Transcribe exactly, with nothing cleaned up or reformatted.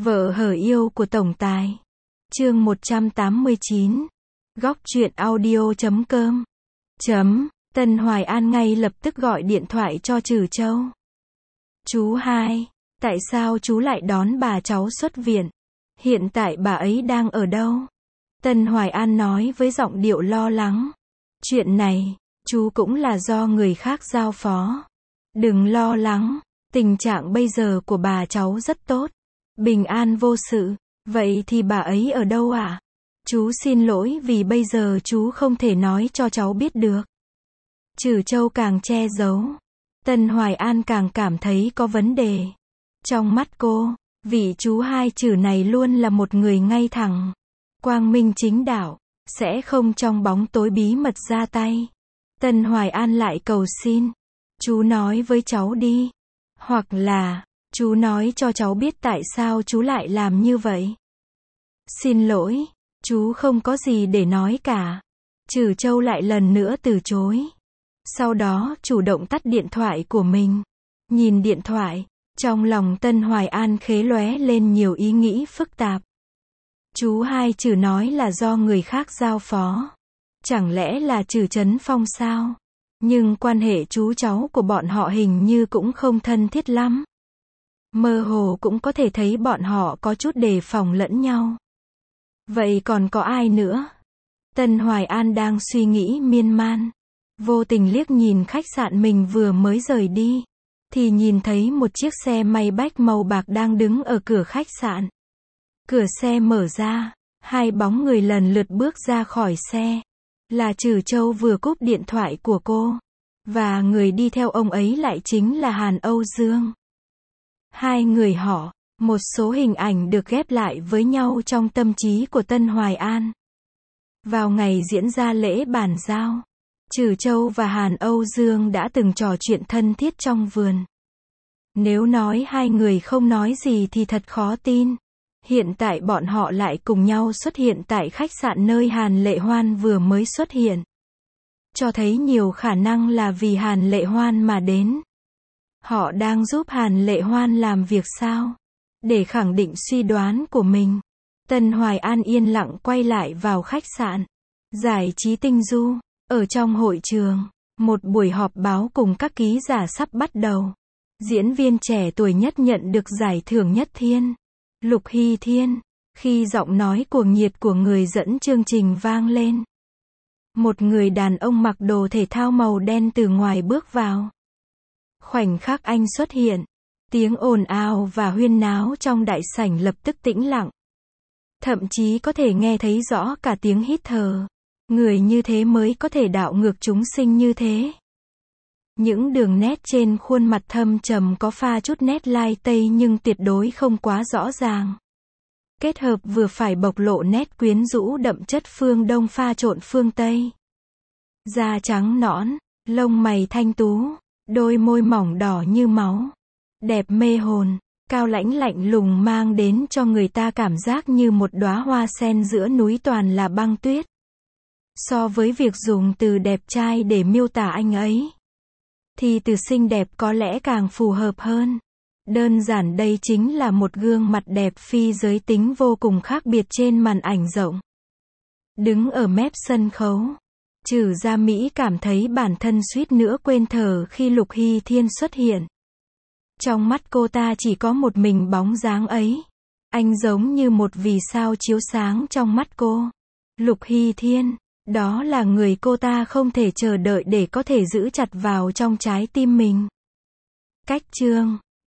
Vợ hở yêu của tổng tài. Chương một trăm tám mươi chín. Góc truyện audio chấm com. Chấm. Tân Hoài An ngay lập tức gọi điện thoại cho Trừ Châu. Chú hai, tại sao chú lại đón bà cháu xuất viện? Hiện tại bà ấy đang ở đâu? Tân Hoài An nói với giọng điệu lo lắng. Chuyện này, chú cũng là do người khác giao phó. Đừng lo lắng, tình trạng bây giờ của bà cháu rất tốt. Bình an vô sự. Vậy thì bà ấy ở đâu ạ? À? Chú xin lỗi vì bây giờ chú không thể nói cho cháu biết được. Trừ Châu càng che giấu, Tân Hoài An càng cảm thấy có vấn đề. Trong mắt cô, vị chú hai Trừ này luôn là một người ngay thẳng, quang minh chính đạo, sẽ không trong bóng tối bí mật ra tay. Tân Hoài An lại cầu xin, chú nói với cháu đi. Hoặc là, chú nói cho cháu biết tại sao chú lại làm như vậy. Xin lỗi, chú không có gì để nói cả. Trừ Châu lại lần nữa từ chối. Sau đó, chủ động tắt điện thoại của mình. Nhìn điện thoại, trong lòng Tân Hoài An khế lóe lên nhiều ý nghĩ phức tạp. Chú hai Trừ nói là do người khác giao phó. Chẳng lẽ là Trừ Trấn Phong sao? Nhưng quan hệ chú cháu của bọn họ hình như cũng không thân thiết lắm. Mơ hồ cũng có thể thấy bọn họ có chút đề phòng lẫn nhau. Vậy còn có ai nữa? Tân Hoài An đang suy nghĩ miên man. Vô tình liếc nhìn khách sạn mình vừa mới rời đi. Thì nhìn thấy một chiếc xe Maybach màu bạc đang đứng ở cửa khách sạn. Cửa xe mở ra. Hai bóng người lần lượt bước ra khỏi xe. Là Trừ Châu vừa cúp điện thoại của cô. Và người đi theo ông ấy lại chính là Hàn Âu Dương. Hai người họ, một số hình ảnh được ghép lại với nhau trong tâm trí của Tân Hoài An. Vào ngày diễn ra lễ bàn giao, Trừ Châu và Hàn Âu Dương đã từng trò chuyện thân thiết trong vườn. Nếu nói hai người không nói gì thì thật khó tin. Hiện tại bọn họ lại cùng nhau xuất hiện tại khách sạn nơi Hàn Lệ Hoan vừa mới xuất hiện. Cho thấy nhiều khả năng là vì Hàn Lệ Hoan mà đến. Họ đang giúp Hàn Lệ Hoan làm việc sao? Để khẳng định suy đoán của mình, Tân Hoài An yên lặng quay lại vào khách sạn. Giải trí Tinh Du. Ở trong hội trường, một buổi họp báo cùng các ký giả sắp bắt đầu. Diễn viên trẻ tuổi nhất nhận được giải thưởng nhất Thiên, Lục Hy Thiên. Khi giọng nói cuồng nhiệt của người dẫn chương trình vang lên, một người đàn ông mặc đồ thể thao màu đen từ ngoài bước vào. Khoảnh khắc anh xuất hiện, tiếng ồn ào và huyên náo trong đại sảnh lập tức tĩnh lặng. Thậm chí có thể nghe thấy rõ cả tiếng hít thở. Người như thế mới có thể đảo ngược chúng sinh như thế. Những đường nét trên khuôn mặt thâm trầm có pha chút nét lai tây nhưng tuyệt đối không quá rõ ràng. Kết hợp vừa phải bộc lộ nét quyến rũ đậm chất phương Đông pha trộn phương Tây. Da trắng nõn, lông mày thanh tú, đôi môi mỏng đỏ như máu. Đẹp mê hồn, cao lãnh lạnh lùng mang đến cho người ta cảm giác như một đóa hoa sen giữa núi toàn là băng tuyết. So với việc dùng từ đẹp trai để miêu tả anh ấy, thì từ xinh đẹp có lẽ càng phù hợp hơn. Đơn giản đây chính là một gương mặt đẹp phi giới tính vô cùng khác biệt trên màn ảnh rộng. Đứng ở mép sân khấu, Trừ Gia Mỹ cảm thấy bản thân suýt nữa quên thở khi Lục Hy Thiên xuất hiện. Trong mắt cô ta chỉ có một mình bóng dáng ấy. Anh giống như một vì sao chiếu sáng trong mắt cô. Lục Hy Thiên, đó là người cô ta không thể chờ đợi để có thể giữ chặt vào trong trái tim mình. Cách chương